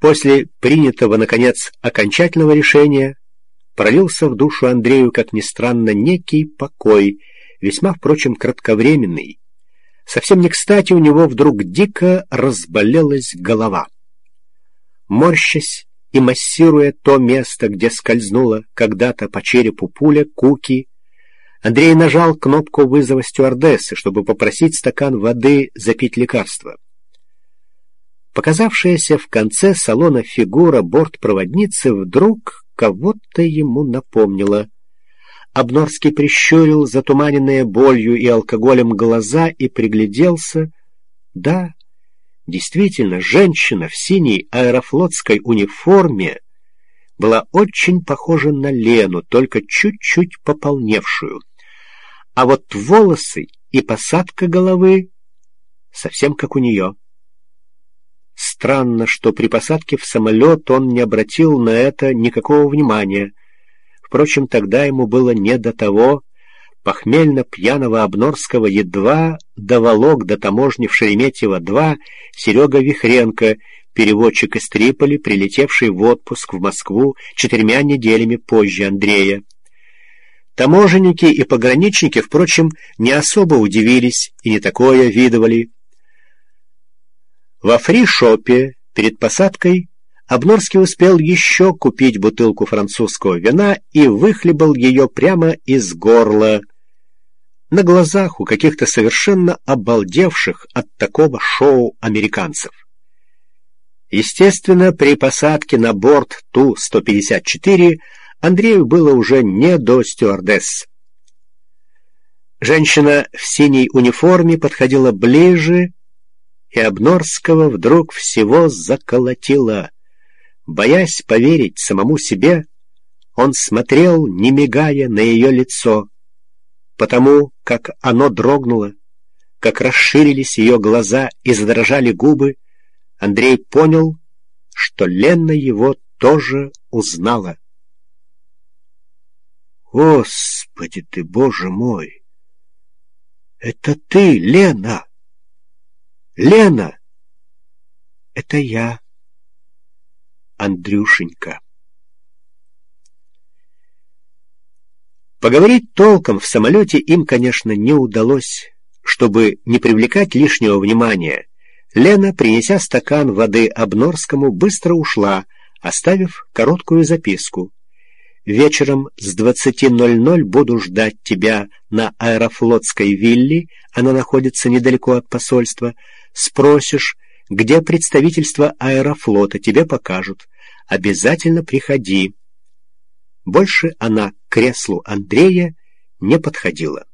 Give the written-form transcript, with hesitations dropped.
После принятого, наконец, окончательного решения пролился в душу Андрею, как ни странно, некий покой, весьма, впрочем, кратковременный. Совсем не кстати у него вдруг дико разболелась голова. Морщась и массируя то место, где скользнула когда-то по черепу пуля Куки, Андрей нажал кнопку вызова стюардессы, чтобы попросить стакан воды запить лекарство. Показавшаяся в конце салона фигура бортпроводницы вдруг кого-то ему напомнила. Обнорский прищурил затуманенные болью и алкоголем глаза и пригляделся. Да, действительно, женщина в синей аэрофлотской униформе была очень похожа на Лену, только чуть-чуть пополневшую. А вот волосы и посадка головы совсем как у нее. Странно, что при посадке в самолет он не обратил на это никакого внимания. Впрочем, тогда ему было не до того. Похмельно-пьяного Обнорского едва доволок до таможни в Шереметьево-2 Серега Вихренко, переводчик из Триполи, прилетевший в отпуск в Москву 4 неделями позже Андрея. Таможенники и пограничники, впрочем, не особо удивились и не такое видывали. Во фри-шопе перед посадкой Обнорский успел еще купить бутылку французского вина и выхлебал ее прямо из горла, на глазах у каких-то совершенно обалдевших от такого шоу американцев. Естественно, при посадке на борт Ту-154 Андрею было уже не до стюардесс. Женщина в синей униформе подходила ближе, и Обнорского вдруг всего заколотило. Боясь поверить самому себе, он смотрел, не мигая, на ее лицо. Потому как оно дрогнуло, как расширились ее глаза и задрожали губы, Андрей понял, что Лена его тоже узнала. «Господи ты, Боже мой! Это ты, Лена! Лена! Это я, Андрюшенька!» Поговорить толком в самолете им, конечно, не удалось. Чтобы не привлекать лишнего внимания, Лена, принеся стакан воды Обнорскому, быстро ушла, оставив короткую записку. «Вечером с 20:00 буду ждать тебя на Аэрофлотской вилле, она находится недалеко от посольства. Спросишь, где представительство Аэрофлота, тебе покажут. Обязательно приходи». Больше она к креслу Андрея не подходила.